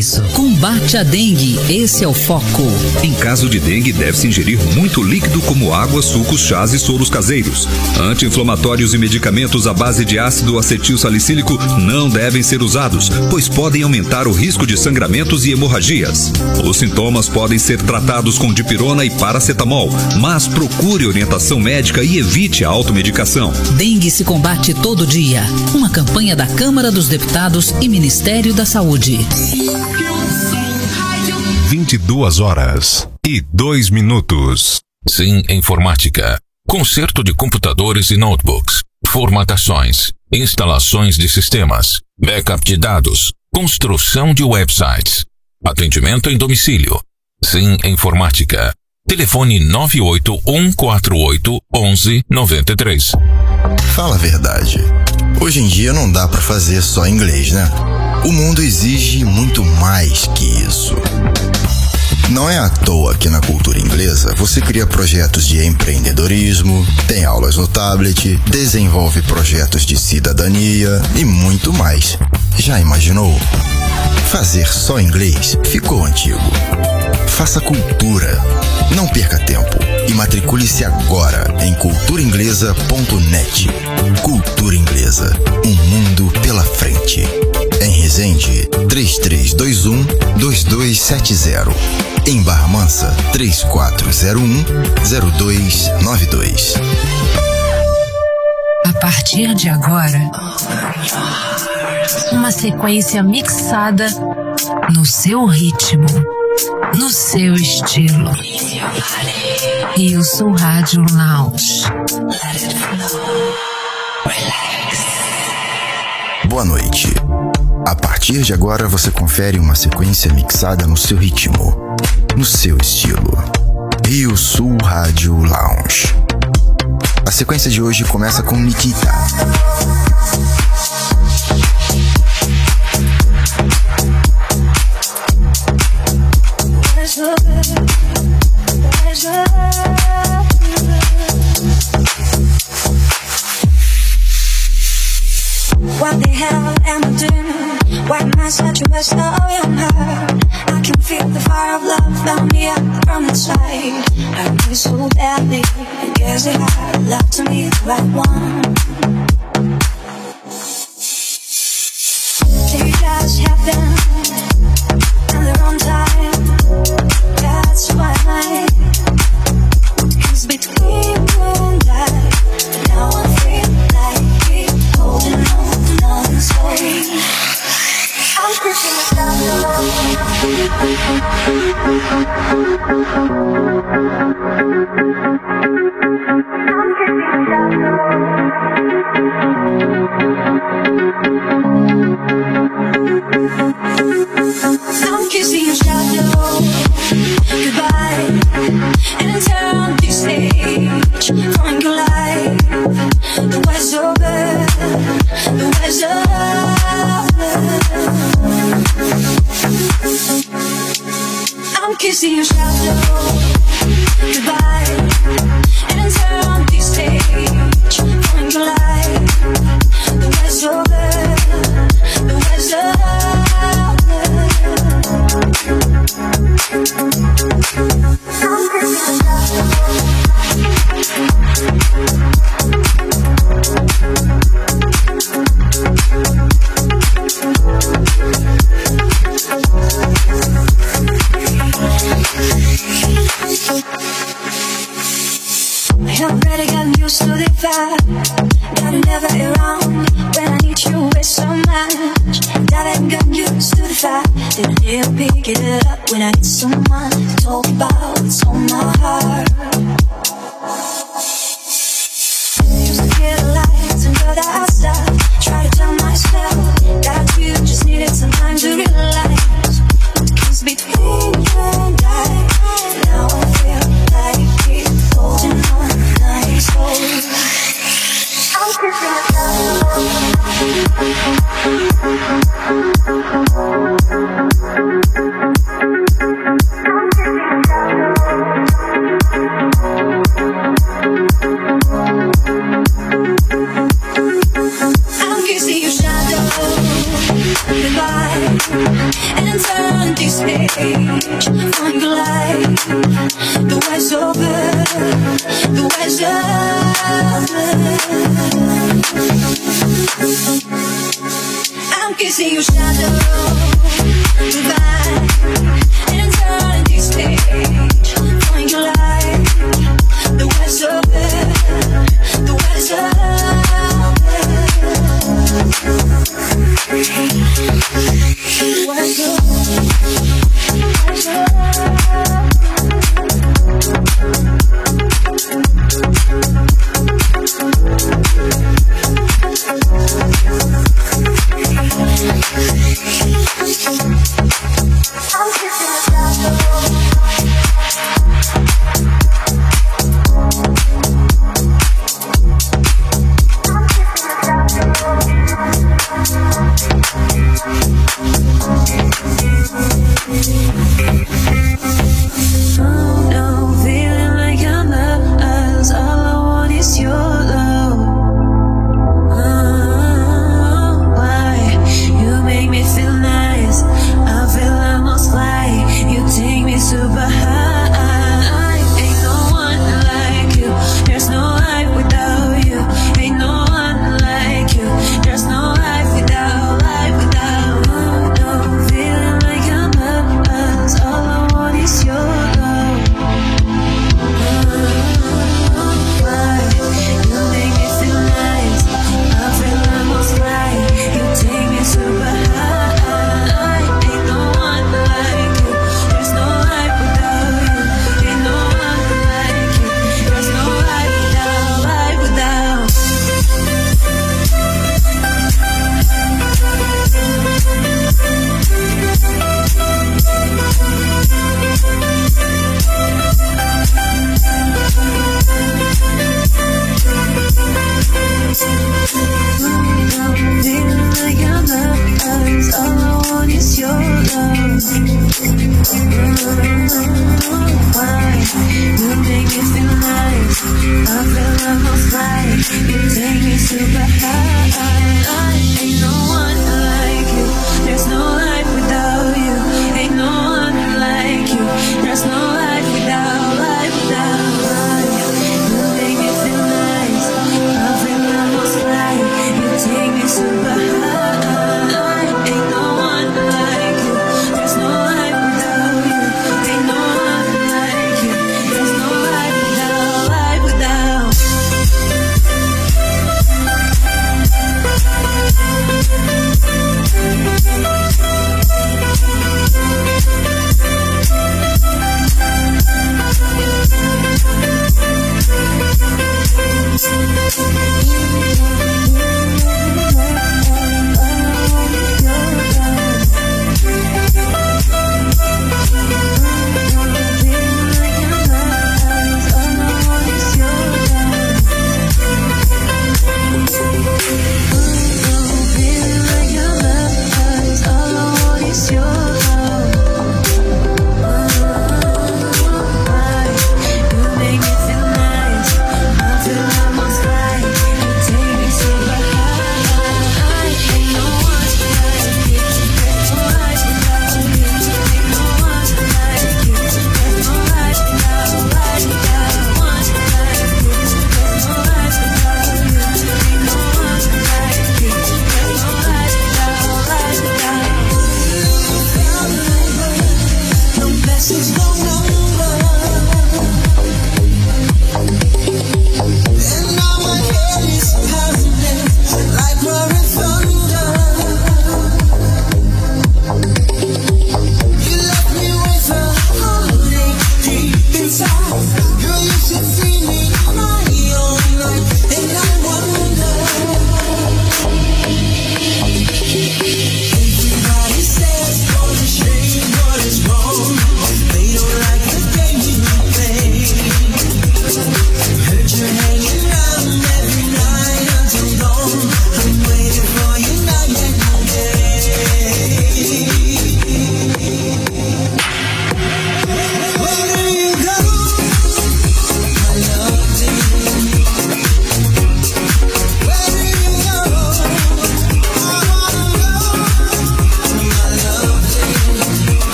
isso. Combate a dengue, esse é o foco. Em caso de dengue, deve-se ingerir muito líquido como água, sucos, chás e soros caseiros. Anti-inflamatórios e medicamentos à base de ácido acetil salicílico não devem ser usados, pois podem aumentar o risco de sangramentos e hemorragias. Os sintomas podem ser tratados com dipirona e paracetamol, mas procure orientação médica e evite a automedicação. Dengue se combate todo dia. Uma campanha da Câmara dos Deputados e Ministério da Saúde. 22h02. Sim Informática. Conserto de computadores e notebooks. Formatações. Instalações de sistemas. Backup de dados. Construção de websites. Atendimento em domicílio. Sim Informática. Telefone 981481193. Fala a verdade. Hoje em dia não dá pra fazer só inglês, né? O mundo exige muito mais que isso. Não é à toa que na cultura inglesa você cria projetos de empreendedorismo, tem aulas no tablet, desenvolve projetos de cidadania e muito mais. Já imaginou? Fazer só inglês ficou antigo. Faça cultura. Não perca tempo e matricule-se agora em culturainglesa.net. Cultura Inglesa, um mundo pela frente. Em Resende, 3321-2270. Em Barra Mansa, 3401-0292. A partir de agora, uma sequência mixada no seu ritmo, no seu estilo. E eu sou Rádio Lounge. Boa noite. A partir de agora você confere uma sequência mixada no seu ritmo, no seu estilo. Rio Sul Rádio Lounge. A sequência de hoje começa com Nikita. What the hell am I doing? Why am I such a waste of your heart? I can feel the fire of love found me up from inside. I need so badly. I guess they had love to me, the right one. They just happen in their own time. That's why it's between you and I. Now I feel like keep holding on so I'm pushing myself I'm kissing your shadow goodbye and turn the stage from your life. The was over, the was over. I'm kissing your shadow goodbye and turn the stage from your life. The was over, the was over. I'm kissing your shadow. I already got used to the fact that I'm never around when I need you way so much. That I got used to the fact that I never pick it up when I need someone to talk about what's on my heart. Used to hear the lights and go that stuff. Try to tell myself that you just needed some time to realize what comes between you and I. Now I feel like keep holding on nice hold. I'm kissing myself. where's your love? I'm kissing your shadow, divine, in eternity stage, find your light. The where's your love? The where's your love? Where's your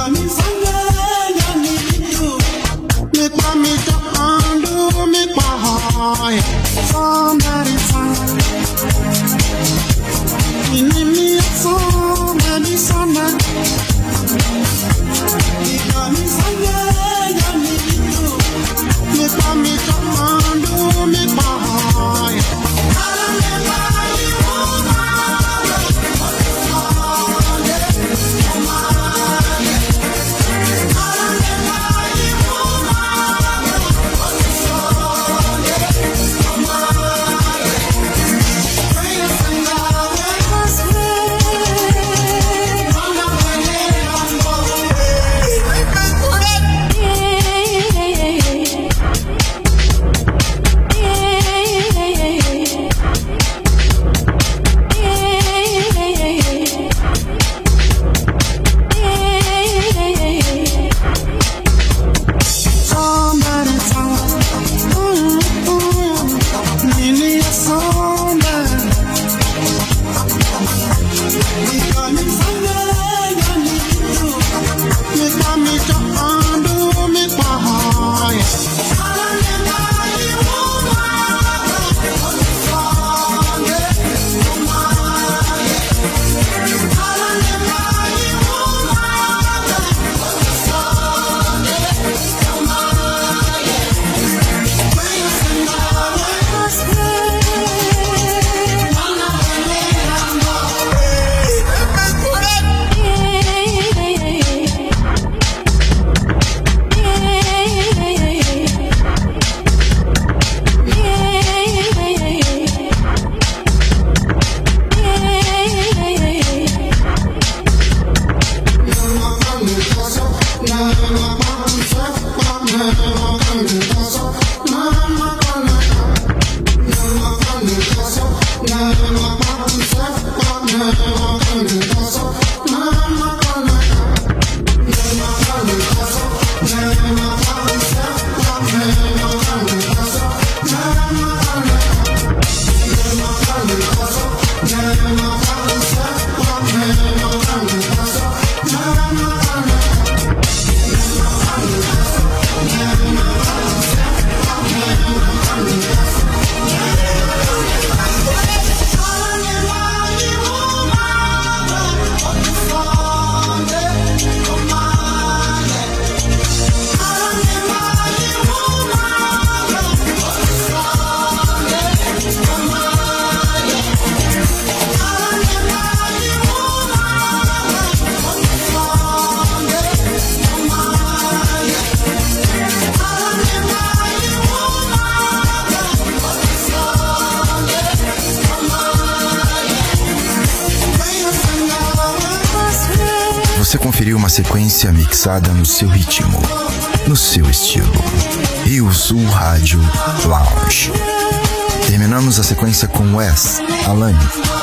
Você conferiu uma sequência mixada no seu ritmo, no seu estilo. Rio Sul Rádio Lounge. Terminamos a sequência com Wes, Alane.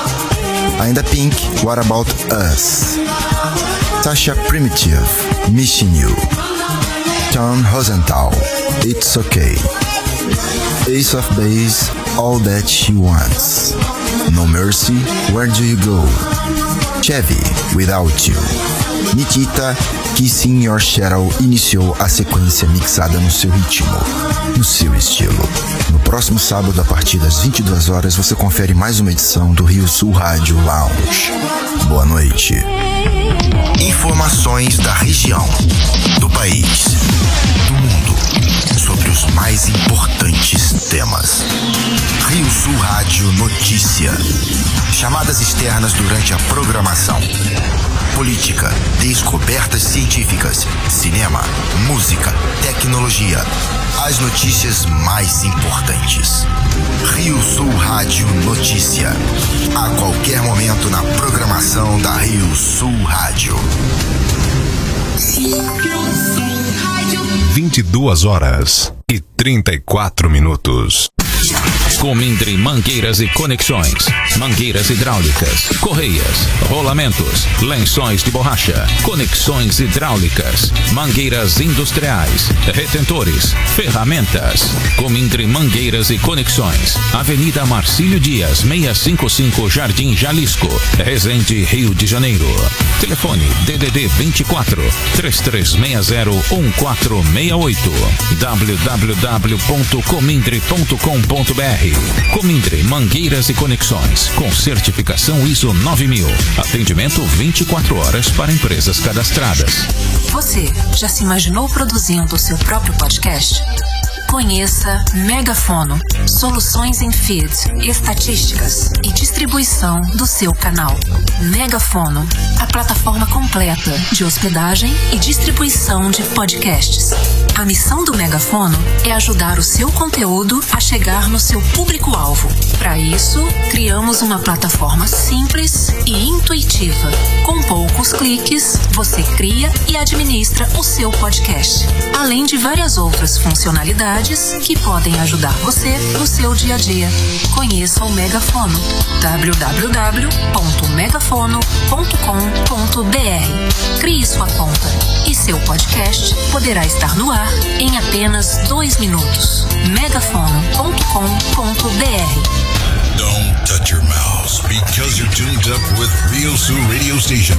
Ainda Pink, What About Us? Tasha Primitive, Missing You. Tom Rosenthal, It's Okay. Ace of Base, All That She Wants. No Mercy, Where Do You Go? Chevy, Without You. Nikita, Kissing Your Shadow iniciou a sequência mixada no seu ritmo, no seu estilo. No próximo sábado, a partir das 22 horas, você confere mais uma edição do Rio Sul Rádio Lounge. Boa noite. Informações da região, do país, do mundo, sobre os mais importantes temas. Rio Sul Rádio Notícia. Chamadas externas durante a programação. Política, descobertas científicas, cinema, música, tecnologia. As notícias mais importantes. Rio Sul Rádio Notícia. A qualquer momento na programação da Rio Sul Rádio. 22 horas e 34 minutos. Comindre Mangueiras e Conexões. Mangueiras hidráulicas, correias, rolamentos, lençóis de borracha, conexões hidráulicas, mangueiras industriais, retentores, ferramentas. Comindre Mangueiras e Conexões. Avenida Marcílio Dias, 655 Jardim Jalisco, Resende, Rio de Janeiro. Telefone DDD 24 3360 1468. www.comindre.com.br. Comindre Mangueiras e Conexões, com certificação ISO 9000. Atendimento 24 horas para empresas cadastradas. Você já se imaginou produzindo o seu próprio podcast? Conheça Megafono, soluções em feed, estatísticas e distribuição do seu canal. Megafono, a plataforma completa de hospedagem e distribuição de podcasts. A missão do Megafono é ajudar o seu conteúdo a chegar no seu público-alvo. Para isso, criamos uma plataforma simples e intuitiva. Com poucos cliques, você cria e administra o seu podcast, além de várias outras funcionalidades que podem ajudar você no seu dia a dia. Conheça o Megafono. www.megafono.com.br. Crie sua conta e seu podcast poderá estar no ar em apenas 2 minutos. megafono.com.br. Don't touch your mouse because you're tuned up with Rio Sul Radio Station.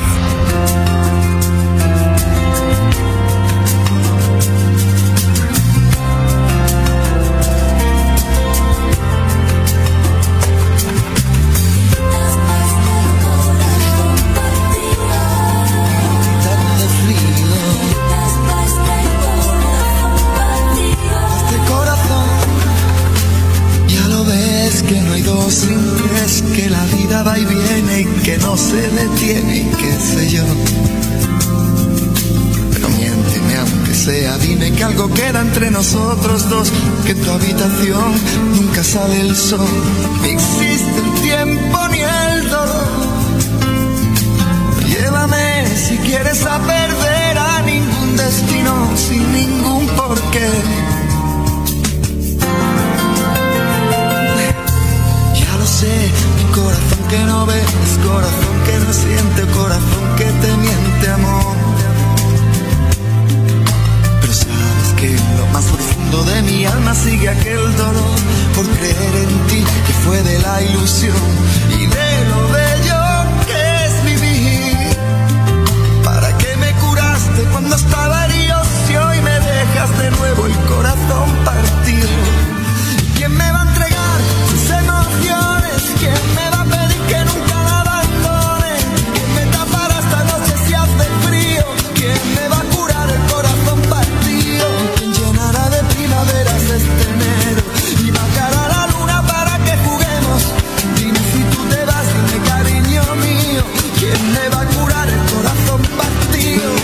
Es que la vida va y viene y que no se detiene y qué sé yo. Pero miénteme aunque sea, dime que algo queda entre nosotros dos, que en tu habitación nunca sale el sol, ni existe el tiempo ni el dolor. Llévame si quieres a perder a ningún destino sin ningún porqué. Mi corazón que no ves, corazón que no siente, corazón que te miente, amor. Pero sabes que en lo más profundo de mi alma sigue aquel dolor por creer en ti, que fue de la ilusión y de lo bello que es vivir. ¿Para qué me curaste cuando estaba herido si hoy me dejas de nuevo el corazón partido? ¿Quién me va a entregar sus emociones? ¿Quién me va a pedir que nunca la abandone? ¿Quién me tapará esta noche si hace frío? ¿Quién me va a curar el corazón partido? ¿Quién llenará de primaveras este enero y bajará la luna para que juguemos? Dime si tú te vas, dime cariño mío, ¿quién me va a curar el corazón partido?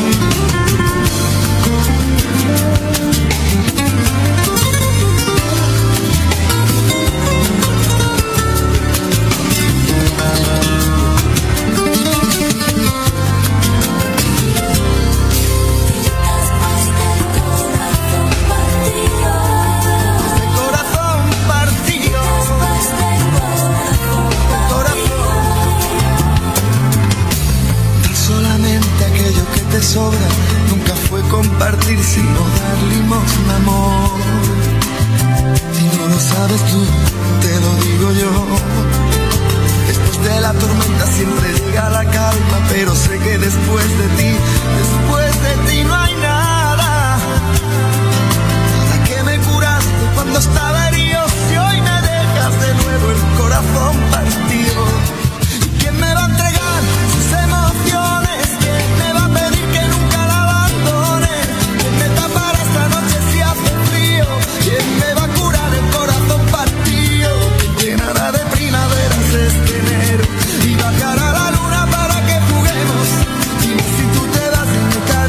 Sobra, nunca fue compartir sino dar limosna, amor. Si no lo sabes tú, te lo digo yo. Después de la tormenta siempre llega la calma, pero sé que después de ti no hay nada. ¿Para qué me curaste cuando estaba herido si hoy me dejas de nuevo el corazón partido? ¿Quién me va a entregar sus emociones? ¿Quién me va a pedir que nunca la abandone? ¿Quién me tapará esta noche si hace frío? ¿Quién me va a curar el corazón partido? ¿Quién llenará de primaveras este enero y bajará la luna para que juguemos? Dime si tú te vas, dime cariño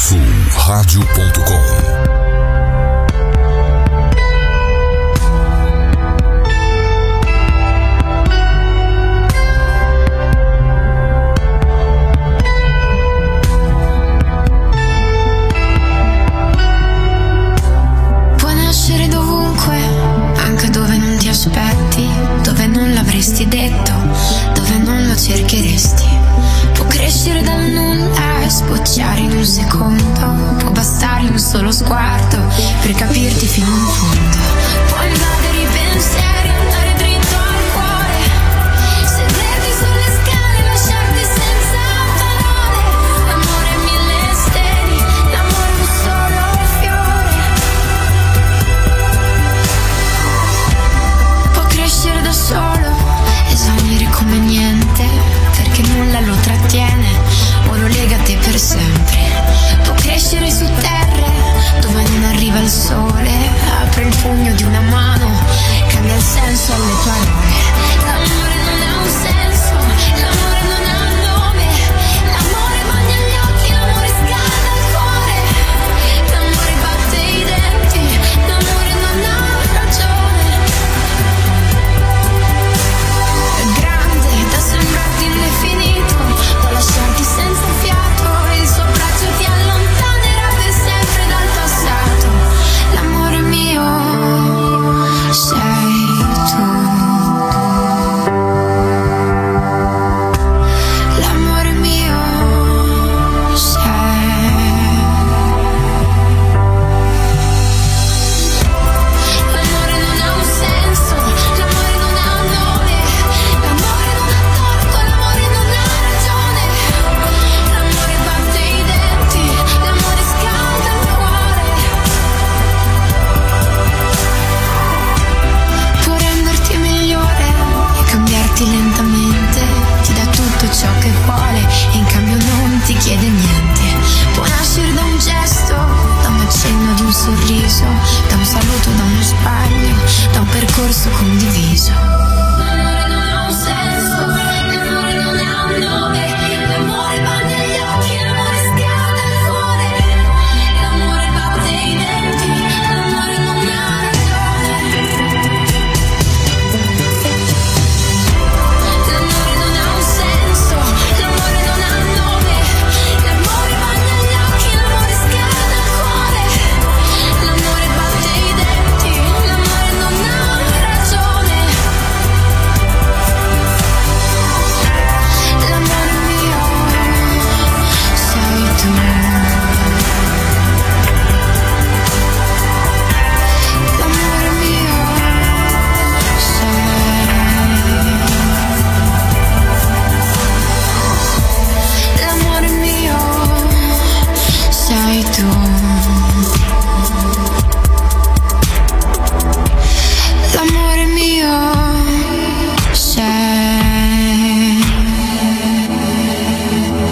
RioSulRadio.com. Dove non l'avresti detto, dove non lo cercheresti. Può crescere dal nulla e sbocciare in un secondo. Può bastare un solo sguardo per capirti fino in fondo. Può invadere i pensieri, andare dritto al cuore, sederti sulle scale, lasciarti senza parole. L'amore è mille steli, l'amore è un solo fiore. Crescere da solo, esaurire come niente, perché nulla lo trattiene o lo lega a te per sempre. Può crescere su terre dove non arriva il sole, apre il pugno di una mano, cambia il senso alle parole.